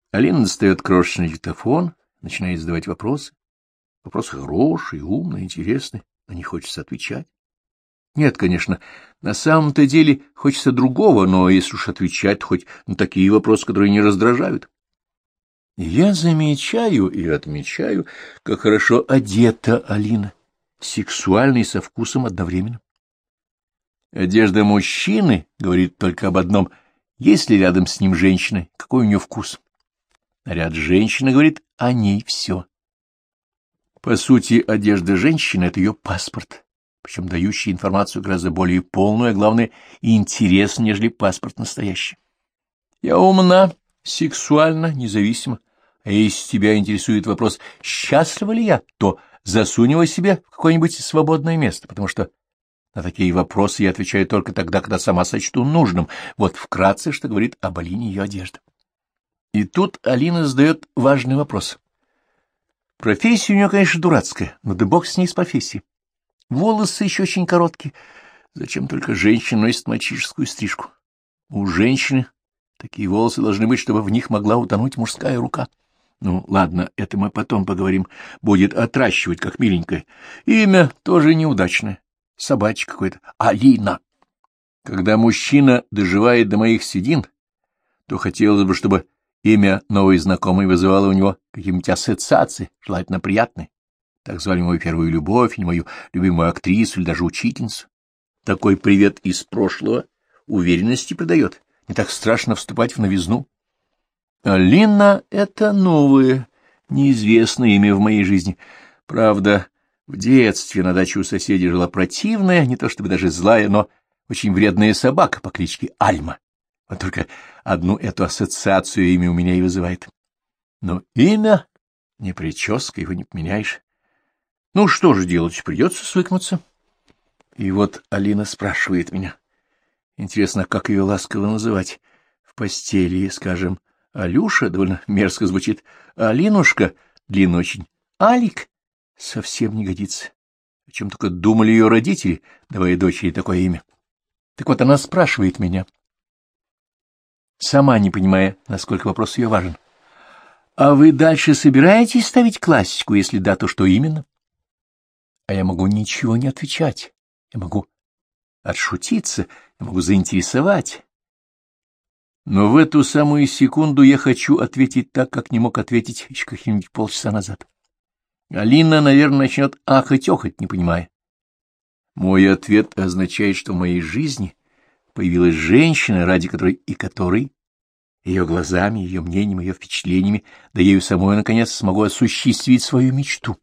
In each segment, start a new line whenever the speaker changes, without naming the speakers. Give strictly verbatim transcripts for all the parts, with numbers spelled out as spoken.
Алина достает крошечный диктофон, начинает задавать вопросы. Вопросы хорошие, умные, интересные, но не хочется отвечать. Нет, конечно, на самом-то деле хочется другого, но если уж отвечать, хоть на такие вопросы, которые не раздражают. И я замечаю и отмечаю, как хорошо одета Алина, сексуально и со вкусом одновременно. Одежда мужчины говорит только об одном: есть ли рядом с ним женщина, какой у нее вкус. Наряд женщины говорит о ней все. По сути, одежда женщины — это ее паспорт, причем дающий информацию гораздо более полную, а главное, и интересную, нежели паспорт настоящий. Я умна, сексуальна, независима, а если тебя интересует вопрос, счастлива ли я, то засунь его себе в какое-нибудь свободное место, потому что на такие вопросы я отвечаю только тогда, когда сама сочту нужным. Вот вкратце, что говорит об Алине ее одежда. И тут Алина задает важный вопрос. Профессия у нее, конечно, дурацкая, но да бог с ней с профессией. Волосы еще очень короткие. Зачем только женщина носит мальчишескую стрижку? У женщины такие волосы должны быть, чтобы в них могла утонуть мужская рука. Ну, ладно, это мы потом поговорим. Будет отращивать, как миленькая. Имя тоже неудачное. Собачка какой-то. Алина. Когда мужчина доживает до моих седин, то хотелось бы, чтобы имя новой знакомой вызывало у него какие-нибудь ассоциации, желательно приятные. Так звали мою первую любовь, или мою любимую актрису, или даже учительницу. Такой привет из прошлого уверенности придает. Не так страшно вступать в новизну. Алина — это новое, неизвестное имя в моей жизни. Правда, в детстве на даче у соседей жила противная, не то чтобы даже злая, но очень вредная собака по кличке Альма. Вот только одну эту ассоциацию имя у меня и вызывает. Но имя не прическа, его не поменяешь. Ну, что же делать, придется свыкнуться. И вот Алина спрашивает меня. Интересно, как ее ласково называть? В постели, скажем, Алюша, довольно мерзко звучит. Алинушка, длинно очень. Алик совсем не годится. О чем только думали ее родители, давая дочери такое имя. Так вот, она спрашивает меня, сама не понимая, насколько вопрос ее важен. А вы дальше собираетесь ставить классику? Если да, то что именно? А я могу ничего не отвечать. Я могу отшутиться, я могу заинтересовать. Но в эту самую секунду я хочу ответить так, как не мог ответить еще какие-нибудь полчаса назад. Алина, наверное, начнет ахать-охать, не понимая. Мой ответ означает, что в моей жизни появилась женщина, ради которой и которой, ее глазами, ее мнением, ее впечатлениями, да ею самой, наконец, смогу осуществить свою мечту.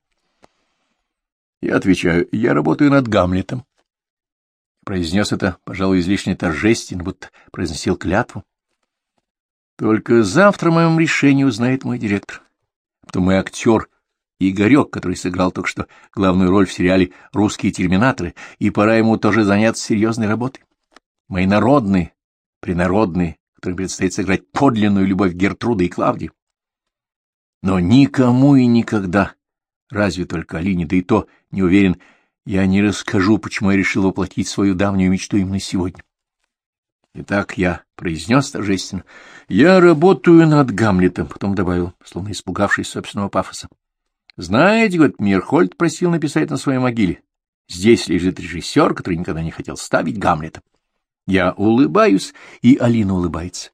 Я отвечаю, я работаю над Гамлетом. Произнес это, пожалуй, излишне торжественно, будто произносил клятву. Только завтра о моем решении узнает мой директор. Потом мой актер Игорек, который сыграл только что главную роль в сериале «Русские терминаторы», и пора ему тоже заняться серьезной работой. Мои народные, принародные, которым предстоит сыграть подлинную любовь Гертруды и Клавдии. Но никому и никогда, разве только Алине, да и то не уверен, я не расскажу, почему я решил воплотить свою давнюю мечту именно сегодня. Итак, я произнес торжественно, я работаю над Гамлетом, потом добавил, словно испугавшись собственного пафоса. Знаете, говорит, Мирхольд просил написать на своей могиле. Здесь лежит режиссер, который никогда не хотел ставить Гамлета. Я улыбаюсь, и Алина улыбается.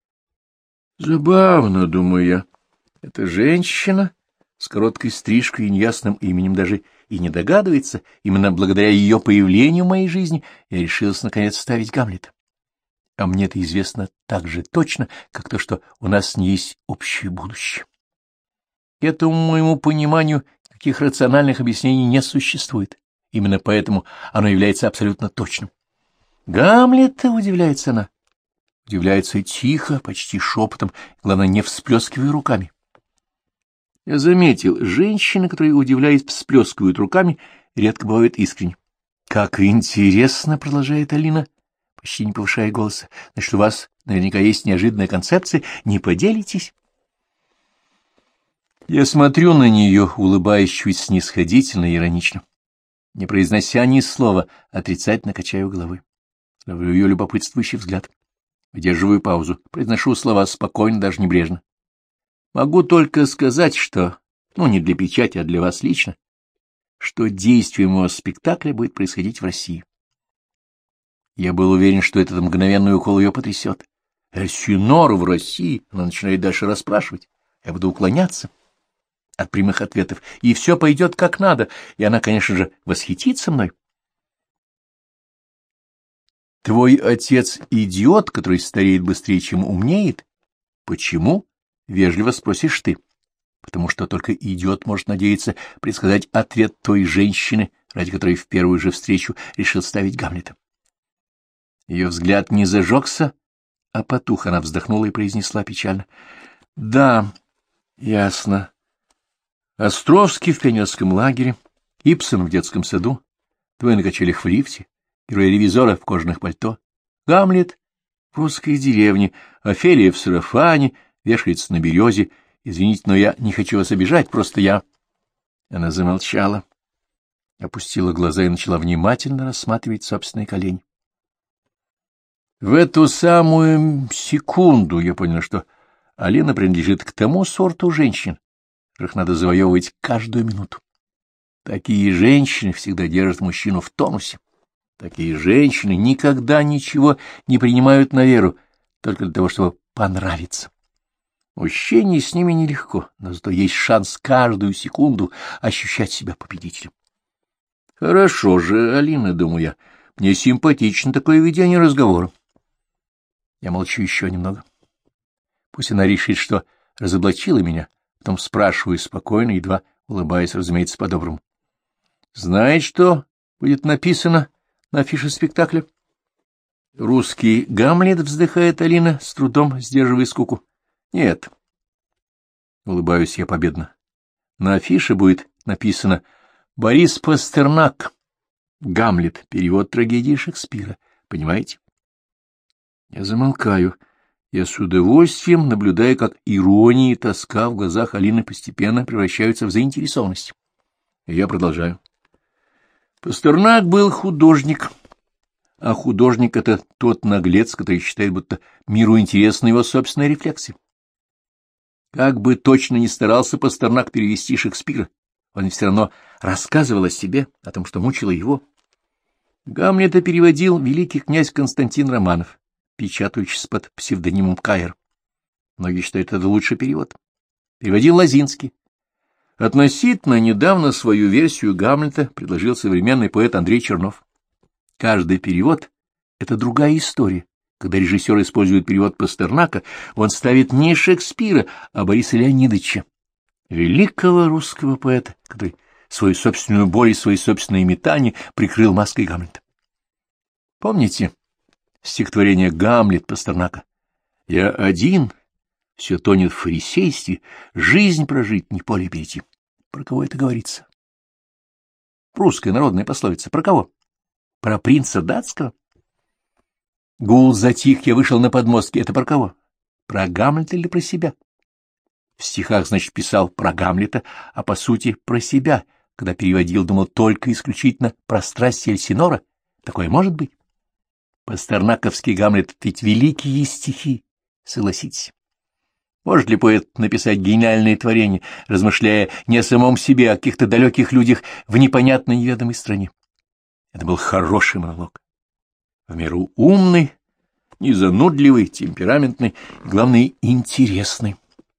Забавно, думаю я. Эта женщина с короткой стрижкой и неясным именем даже и не догадывается. Именно благодаря ее появлению в моей жизни я решилась наконец ставить Гамлета. А мне это известно так же точно, как то, что у нас не есть общее будущее. Этому моему пониманию никаких рациональных объяснений не существует. Именно поэтому оно является абсолютно точным. Гамлета, удивляется она. Удивляется тихо, почти шепотом, главное, не всплескивая руками. Я заметил, женщины, которые, удивляясь, всплескивают руками, редко бывают искренни. — Как интересно, — продолжает Алина, почти не повышая голоса, — значит, у вас наверняка есть неожиданная концепция, не поделитесь? Я смотрю на нее, улыбаясь чуть снисходительно и иронично. Не произнося ни слова, отрицательно качаю головой. Ловлю ее любопытствующий взгляд. Выдерживаю паузу, произношу слова спокойно, даже небрежно. Могу только сказать, что, ну, не для печати, а для вас лично, что действие моего спектакля будет происходить в России. Я был уверен, что этот мгновенный укол ее потрясет. Эльсинор в России, она начинает дальше расспрашивать. Я буду уклоняться от прямых ответов, и все пойдет как надо, и она, конечно же, восхитится мной. Твой отец идиот, который стареет быстрее, чем умнеет? Почему? Вежливо спросишь ты. Потому что только идиот может надеяться предсказать ответ той женщины, ради которой в первую же встречу решил ставить Гамлета. Ее взгляд не зажегся, а потух. Она вздохнула и произнесла печально. — Да, ясно. Островский в пионерском лагере, Ипсон в детском саду, двое на качелях в лифте, герой-ревизора в кожаных пальто, Гамлет в русской деревне, Офелия в сарафане, вешается на березе. Извините, но я не хочу вас обижать, просто я... Она замолчала, опустила глаза и начала внимательно рассматривать собственные колени. В эту самую секунду я понял, что Алина принадлежит к тому сорту женщин, которых надо завоевывать каждую минуту. Такие женщины всегда держат мужчину в тонусе. Такие женщины никогда ничего не принимают на веру, только для того, чтобы понравиться. Мужчине с ними нелегко, но зато есть шанс каждую секунду ощущать себя победителем. Хорошо же, Алина, думаю я, мне симпатично такое ведение разговора. Я молчу еще немного. Пусть она решит, что разоблачила меня, потом спрашиваю спокойно, едва улыбаясь, разумеется, по-доброму. Знает, что будет написано на афише спектакля? Русский Гамлет, вздыхает Алина, с трудом сдерживая скуку. Нет. Улыбаюсь я победно. На афише будет написано «Борис Пастернак. Гамлет. Перевод трагедии Шекспира». Понимаете? Я замолкаю. Я с удовольствием наблюдаю, как ирония и тоска в глазах Алины постепенно превращаются в заинтересованность. И я продолжаю. Пастернак был художник, а художник — это тот наглец, который считает, будто миру интересна его собственная рефлексия. Как бы точно ни старался Пастернак перевести Шекспира, он все равно рассказывал о себе, о том, что мучило его. Гамлета переводил великий князь Константин Романов, печатающийся под псевдонимом Каир. Многие считают это лучший перевод. Переводил Лозинский. Относительно недавно свою версию Гамлета предложил современный поэт Андрей Чернов. Каждый перевод — это другая история. Когда режиссер использует перевод Пастернака, он ставит не Шекспира, а Бориса Леонидовича, великого русского поэта, который свою собственную боль и свои собственные метания прикрыл маской Гамлета. Помните стихотворение «Гамлет» Пастернака? «Я один, все тонет в фарисействе, жизнь прожить, не поле перейти». Про кого это говорится? Русская народная пословица. Про кого? Про принца датского? Гул затих, я вышел на подмостки. Это про кого? Про Гамлета или про себя? В стихах, значит, писал про Гамлета, а по сути про себя. Когда переводил, думал только исключительно про страсть Эльсинора. Такое может быть? Пастернаковский Гамлет ведь великие стихи, согласитесь. Может ли поэт написать гениальное творение, размышляя не о самом себе, а о каких-то далеких людях в непонятной неведомой стране? Это был хороший монолог. В меру умный, незанудливый, темпераментный и, главное, интересный.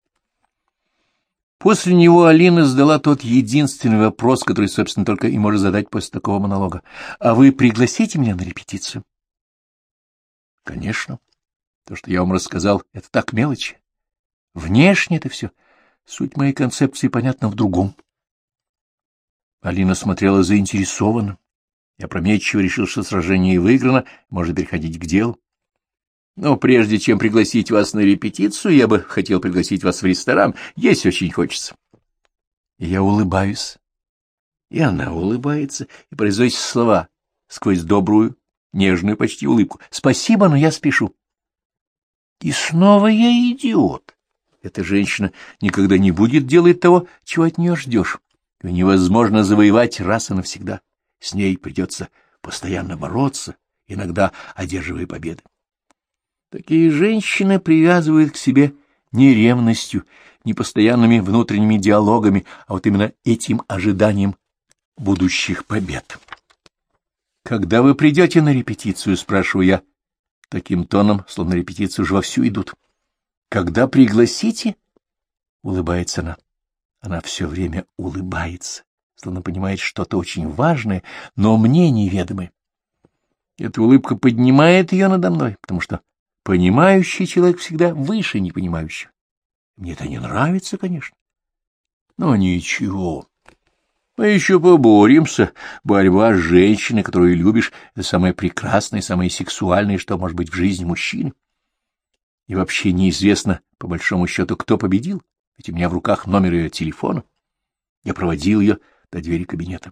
После него Алина задала тот единственный вопрос, который, собственно, только и может задать после такого монолога. «А вы пригласите меня на репетицию?» «Конечно. То, что я вам рассказал, это так мелочи. Внешне это все. Суть моей концепции понятна в другом». Алина смотрела заинтересованно. Я опрометчиво решил, что сражение выиграно, можно переходить к делу. Но прежде чем пригласить вас на репетицию, я бы хотел пригласить вас в ресторан. Есть очень хочется. И я улыбаюсь. И она улыбается, и произносит слова сквозь добрую, нежную почти улыбку. «Спасибо, но я спешу». И снова я идиот. Эта женщина никогда не будет делать того, чего от нее ждешь. Ее невозможно завоевать раз и навсегда. С ней придется постоянно бороться, иногда одерживая победы. Такие женщины привязывают к себе не ревностью, не постоянными внутренними диалогами, а вот именно этим ожиданием будущих побед. «Когда вы придете на репетицию?» — спрашиваю я, таким тоном, словно репетиции уже вовсю идут. «Когда пригласите?» — улыбается она. Она все время улыбается, словно понимает что-то очень важное, но мне неведомое. Эта улыбка поднимает ее надо мной, потому что понимающий человек всегда выше непонимающего. Мне это не нравится, конечно. Но ничего. Мы еще поборемся. Борьба с женщиной, которую любишь, — это самое прекрасное, самое сексуальное, что может быть в жизни мужчины. И вообще неизвестно, по большому счету, кто победил, ведь у меня в руках номер ее телефона. Я проводил ее до двери кабинета.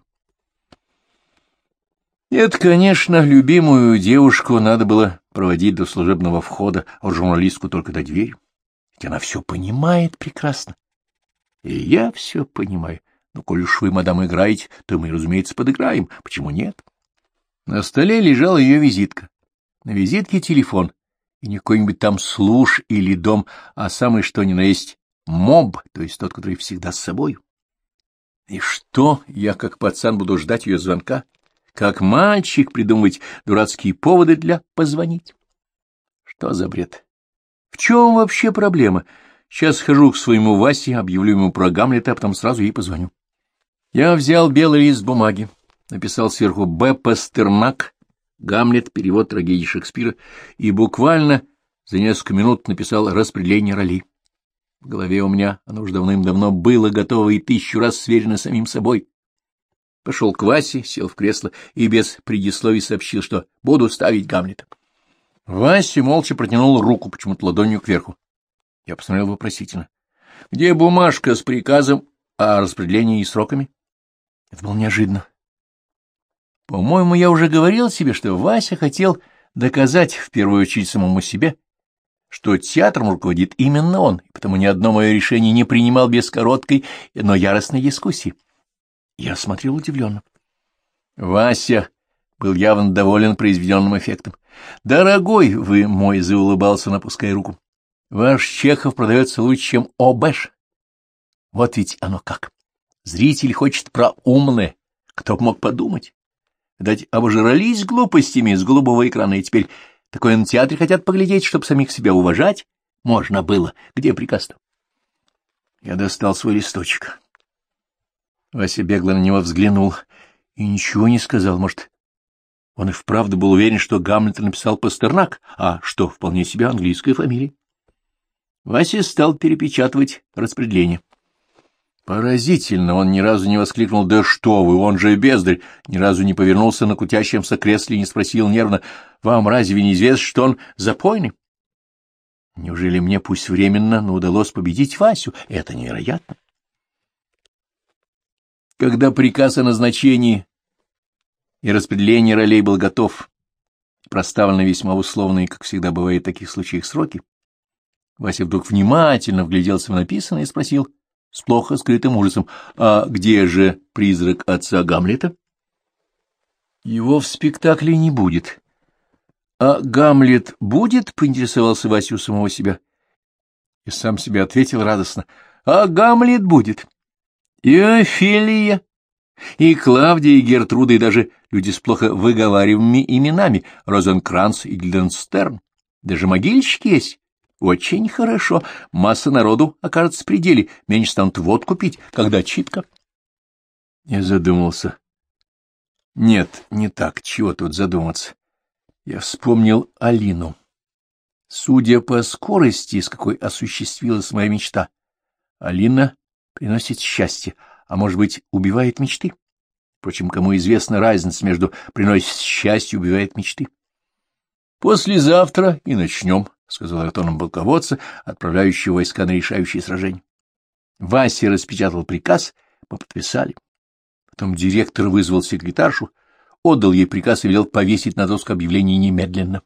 Нет, конечно, любимую девушку надо было проводить до служебного входа, а журналистку только до двери. Ведь она все понимает прекрасно. И я все понимаю. Но коль уж вы, мадам, играете, то мы, разумеется, подыграем. Почему нет? На столе лежала ее визитка. На визитке телефон. И не какой-нибудь там служ или дом, а самый что ни на есть моб, то есть тот, который всегда с собой. И что, я как пацан буду ждать ее звонка? Как мальчик придумывать дурацкие поводы для позвонить? Что за бред? В чем вообще проблема? Сейчас схожу к своему Васе, объявлю ему про Гамлета, а потом сразу ей позвоню. Я взял белый лист бумаги, написал сверху «Б. Пастернак», «Гамлет», перевод трагедии Шекспира, и буквально за несколько минут написал распределение ролей. В голове у меня оно уж давным-давно было готово и тысячу раз сверено самим собой. Пошел к Васе, сел в кресло и без предисловий сообщил, что буду ставить Гамлета. Вася молча протянул руку, почему-то ладонью кверху. Я посмотрел вопросительно. — Где бумажка с приказом о распределении и сроками? Это было неожиданно. По-моему, я уже говорил себе, что Вася хотел доказать, в первую очередь, самому себе, что театром руководит именно он, и потому ни одно мое решение не принимал без короткой, но яростной дискуссии. Я смотрел удивленно. Вася был явно доволен произведенным эффектом. — Дорогой вы мой, — заулыбался он, опуская руку, — ваш Чехов продается лучше, чем Обэш. Вот ведь оно как. Зритель хочет про умное. Кто б мог подумать? Видать, обожрались глупостями с голубого экрана, и теперь такое на театре хотят поглядеть, чтобы самих себя уважать. Можно было. Где приказ-то? Я достал свой листочек. Вася бегло на него взглянул и ничего не сказал. Может, он и вправду был уверен, что Гамлета написал Пастернак, а что, вполне себе английская фамилия. Вася стал перепечатывать распределение. Поразительно, он ни разу не воскликнул «Да что вы, он же бездарь!», ни разу не повернулся на крутящемся кресле и не спросил нервно «Вам разве не известно, что он запойный?» Неужели мне, пусть временно, но удалось победить Васю? Это невероятно. Когда приказ о назначении и распределении ролей был готов, проставлены весьма условные, как всегда бывает в таких случаях, сроки, Вася вдруг внимательно вгляделся в написанное и спросил с плохо скрытым ужасом: «А где же призрак отца Гамлета?» «Его в спектакле не будет». «А Гамлет будет?» — поинтересовался Вася у самого себя. И сам себе ответил радостно: «А Гамлет будет. И Офелия, и Клавдия, и Гертруда, и даже люди с плохо выговариваемыми именами, Розенкранц и Гильденстерн. Даже могильщики есть. Очень хорошо. Масса народу окажется в пределе. Меньше станут водку пить, когда читка». Я задумался. Нет, не так. Чего тут задуматься? Я вспомнил Алину. Судя по скорости, с какой осуществилась моя мечта, Алина приносит счастье, а, может быть, убивает мечты. Впрочем, кому известна разница между приносит счастье и убивает мечты? «Послезавтра и начнем», — сказал я тоном полководца, отправляющего войска на решающее сражение. Вася распечатал приказ, мы подписали. Потом директор вызвал секретаршу, отдал ей приказ и велел повесить на доску объявлений немедленно.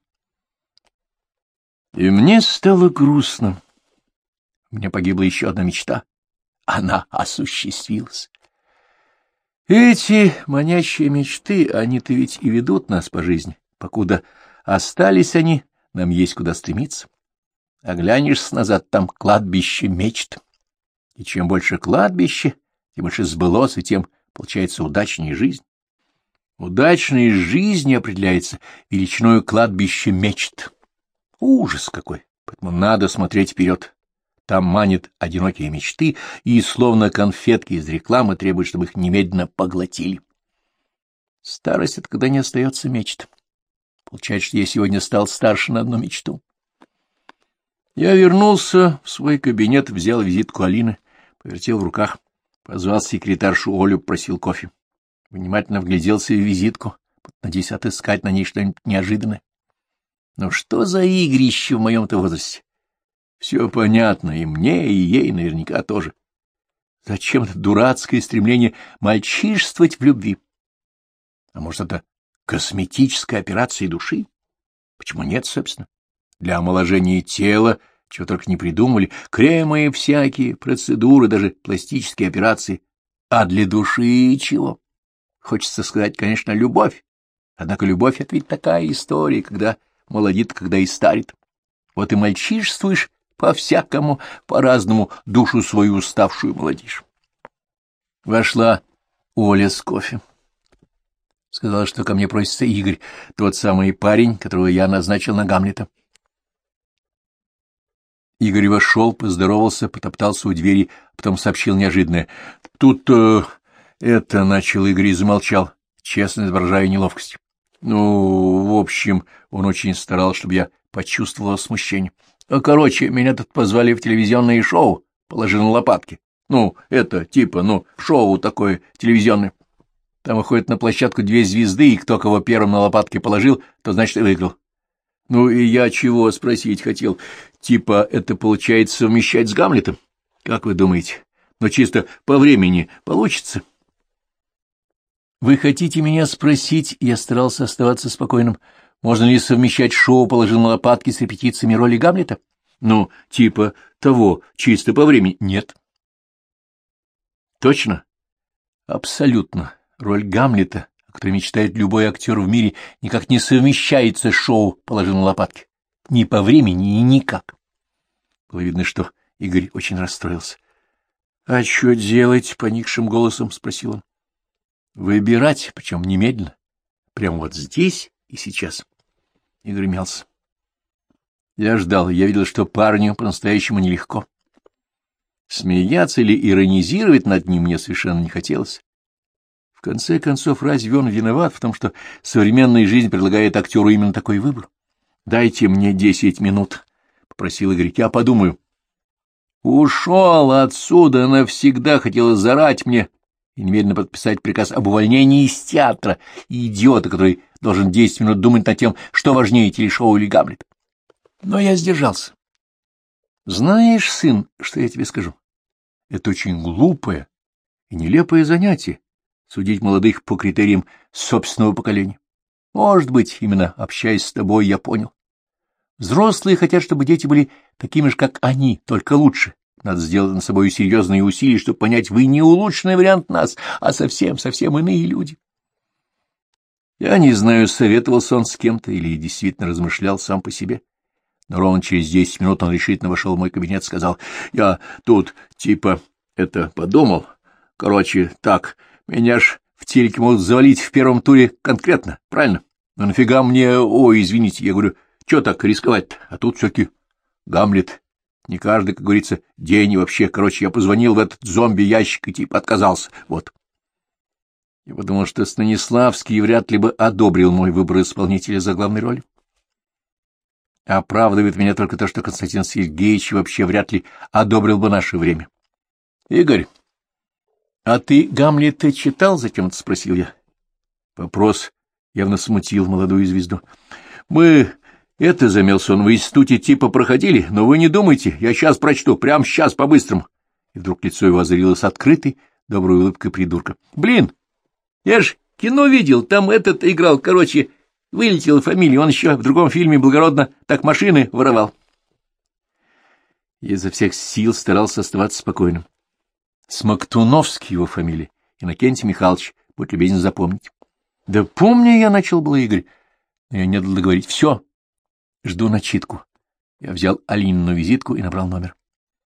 И мне стало грустно. У меня погибла еще одна мечта. Она осуществилась. Эти манящие мечты, они-то ведь и ведут нас по жизни. Покуда остались они, нам есть куда стремиться. Оглянешься назад, там кладбище мечт. И чем больше кладбище, тем больше сбылось, и тем, получается, удачнее жизнь. Удачная жизнь определяется величиною кладбища мечт. Ужас какой! Поэтому надо смотреть вперед. Там манят одинокие мечты, и, словно конфетки из рекламы, требуют, чтобы их немедленно поглотили. Старость — это когда не остается мечт. Получается, что я сегодня стал старше на одну мечту. Я вернулся в свой кабинет, взял визитку Алины, повертел в руках, позвал секретаршу Олю, просил кофе. Внимательно вгляделся в визитку, надеясь отыскать на ней что-нибудь неожиданное. Но что за игрище в моем-то возрасте? Все понятно, и мне, и ей наверняка тоже. Зачем это дурацкое стремление мальчишествовать в любви? А может, это косметическая операция души? Почему нет, собственно? Для омоложения тела, чего только не придумали, кремы всякие, процедуры, даже пластические операции. А для души чего? Хочется сказать, конечно, любовь. Однако любовь — это ведь такая история, когда молодит, когда и старит. Вот и мальчишествуешь по-всякому, по-разному, душу свою уставшую молодишь. Вошла Оля с кофе. Сказала, что ко мне просится Игорь, тот самый парень, которого я назначил на Гамлета. Игорь вошел, поздоровался, потоптался у двери, потом сообщил неожиданное. Тут э, это, — начал Игорь и замолчал, честно изображая неловкость. Ну, в общем, он очень старался, чтобы я почувствовала смущение. Короче, меня тут позвали в телевизионное шоу, положи на лопатки. Ну, это типа, ну, шоу такое телевизионное. Там выходит на площадку две звезды, и кто кого первым на лопатки положил, то, значит, и выиграл. Ну, и я чего спросить хотел? Типа, это получается совмещать с Гамлетом? Как вы думаете? Но чисто по времени получится? Вы хотите меня спросить, я старался оставаться спокойным, можно ли совмещать шоу «Положил на лопатки» с репетициями роли Гамлета? Ну, типа того, чисто по времени. Нет. Точно? Абсолютно. Роль Гамлета, о которой мечтает любой актер в мире, никак не совмещается с шоу «Положил на лопатки». Ни по времени и никак. Было видно, что Игорь очень расстроился. — А что делать? — поникшим голосом спросил он. — Выбирать, причем немедленно. Прямо вот здесь и сейчас. Игорь мялся. Я ждал, я видел, что парню по-настоящему нелегко. Смеяться или иронизировать над ним мне совершенно не хотелось. В конце концов, разве он виноват в том, что современная жизнь предлагает актеру именно такой выбор? — Дайте мне десять минут, — попросил Игорь, — я подумаю. Ушел отсюда навсегда, хотел зарать мне и немедленно подписать приказ об увольнении из театра, идиота, который должен десять минут думать над тем, что важнее, телешоу или Гамлет. Но я сдержался. Знаешь, сын, что я тебе скажу? Это очень глупое и нелепое занятие — судить молодых по критериям собственного поколения. Может быть, именно общаясь с тобой, я понял. Взрослые хотят, чтобы дети были такими же, как они, только лучше. Надо сделать над собой серьезные усилия, чтобы понять, вы не улучшенный вариант нас, а совсем-совсем иные люди. Я не знаю, советовался он с кем-то или действительно размышлял сам по себе. Но ровно через десять минут он решительно вошел в мой кабинет и сказал: я тут, типа, это подумал. Короче, так, меня ж в телеке могут завалить в первом туре конкретно, правильно? Но нафига мне, ой, извините, я говорю, что так рисковать-то? А тут все-таки Гамлет. Не каждый, как говорится, день и вообще, короче, я позвонил в этот зомби-ящик и типа отказался, вот. Я подумал, что Станиславский вряд ли бы одобрил мой выбор исполнителя за главной роли. Оправдывает меня только то, что Константин Сергеевич вообще вряд ли одобрил бы наше время. — Игорь, а ты Гамлета читал? — зачем-то спросил я. Вопрос явно смутил молодую звезду. — Мы, это, замялся он, в институте типа проходили, но вы не думайте, я сейчас прочту, прямо сейчас, по-быстрому. И вдруг лицо его озарилось открытой, доброй улыбкой придурка. — Блин, я ж кино видел, там этот играл, короче... Вылетела фамилия, он еще в другом фильме благородно так машины воровал. Я изо всех сил старался оставаться спокойным. Смоктуновский его фамилия, Иннокентий Михайлович, будь любезен запомнить. Да помню я, начал было Игорь, но я не дал договорить. Все, жду начитку. Я взял Алинину визитку и набрал номер.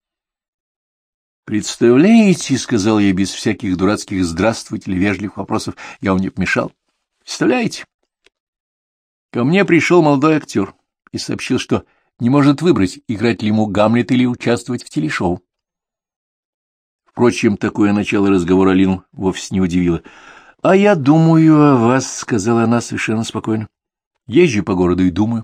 «Представляете, — сказал я без всяких дурацких здравствуйте или вежливых вопросов, я вам не помешал. Представляете? Ко мне пришел молодой актер и сообщил, что не может выбрать, играть ли ему Гамлет или участвовать в телешоу. Впрочем, такое начало разговора Алину вовсе не удивило. — А я думаю о вас, — сказала она совершенно спокойно. — Езжу по городу и думаю.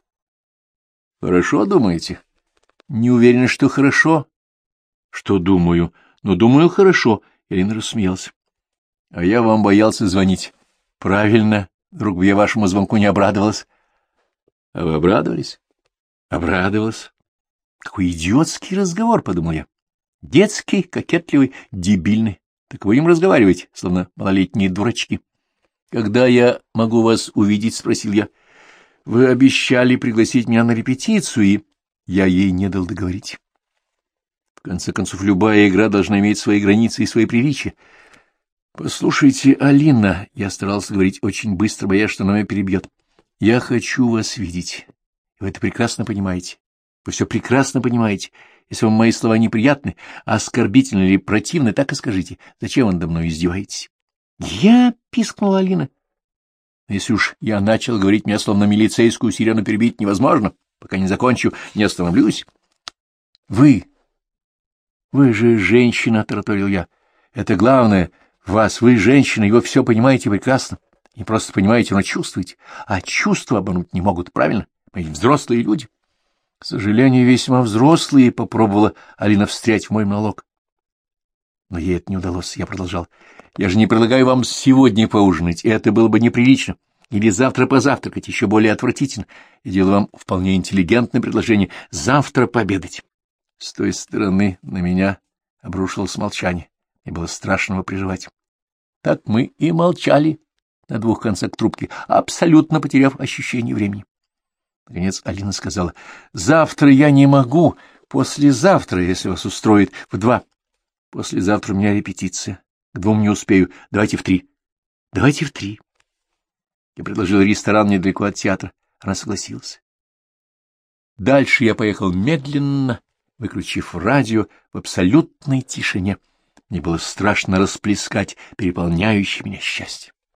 — Хорошо думаете? — Не уверена, что хорошо. — Что думаю? Но думаю, хорошо. Алина рассмеялась. — А я вам боялся звонить. — Правильно. Вдруг бы я вашему звонку не обрадовалась. — А вы обрадовались? — Обрадовалась. — Какой идиотский разговор, — подумал я. Детский, кокетливый, дебильный. Так вы им разговариваете, словно малолетние дурачки. — Когда я могу вас увидеть? — спросил я. — Вы обещали пригласить меня на репетицию, и я ей не дал договорить. В конце концов, любая игра должна иметь свои границы и свои приличия. — Послушайте, Алина, — я старался говорить очень быстро, боясь, что она меня перебьет, — я хочу вас видеть. Вы это прекрасно понимаете. Вы все прекрасно понимаете. Если вам мои слова неприятны, оскорбительны или противны, так и скажите. Зачем вы надо мной издеваетесь? — Я? — пискнула Алина. — Если уж я начал говорить, меня словно милицейскую сирену перебить невозможно. Пока не закончу, не остановлюсь. — Вы... Вы же женщина, — тараторил я. — Это главное в вас. Вы женщина, и вы все понимаете прекрасно. Не просто понимаете, но чувствуете. А чувства обмануть не могут, правильно? Мы взрослые люди. К сожалению, весьма взрослые, — попробовала Алина встрять в мой монолог. Но ей это не удалось. Я продолжал. Я же не предлагаю вам сегодня поужинать, это было бы неприлично. Или завтра позавтракать, еще более отвратительно. Я делаю вам вполне интеллигентное предложение — завтра пообедать. С той стороны на меня обрушилось молчание. Мне было страшно его прерывать. Так мы и молчали на двух концах трубки, абсолютно потеряв ощущение времени. Наконец Алина сказала: — Завтра я не могу, послезавтра, если вас устроит, в два. Послезавтра у меня репетиция. К двум не успею. Давайте в три. Давайте в три. Я предложил ресторан недалеко от театра. Она согласилась. Дальше я поехал медленно, выключив радио в абсолютной тишине. Мне было страшно расплескать переполняющее меня счастье.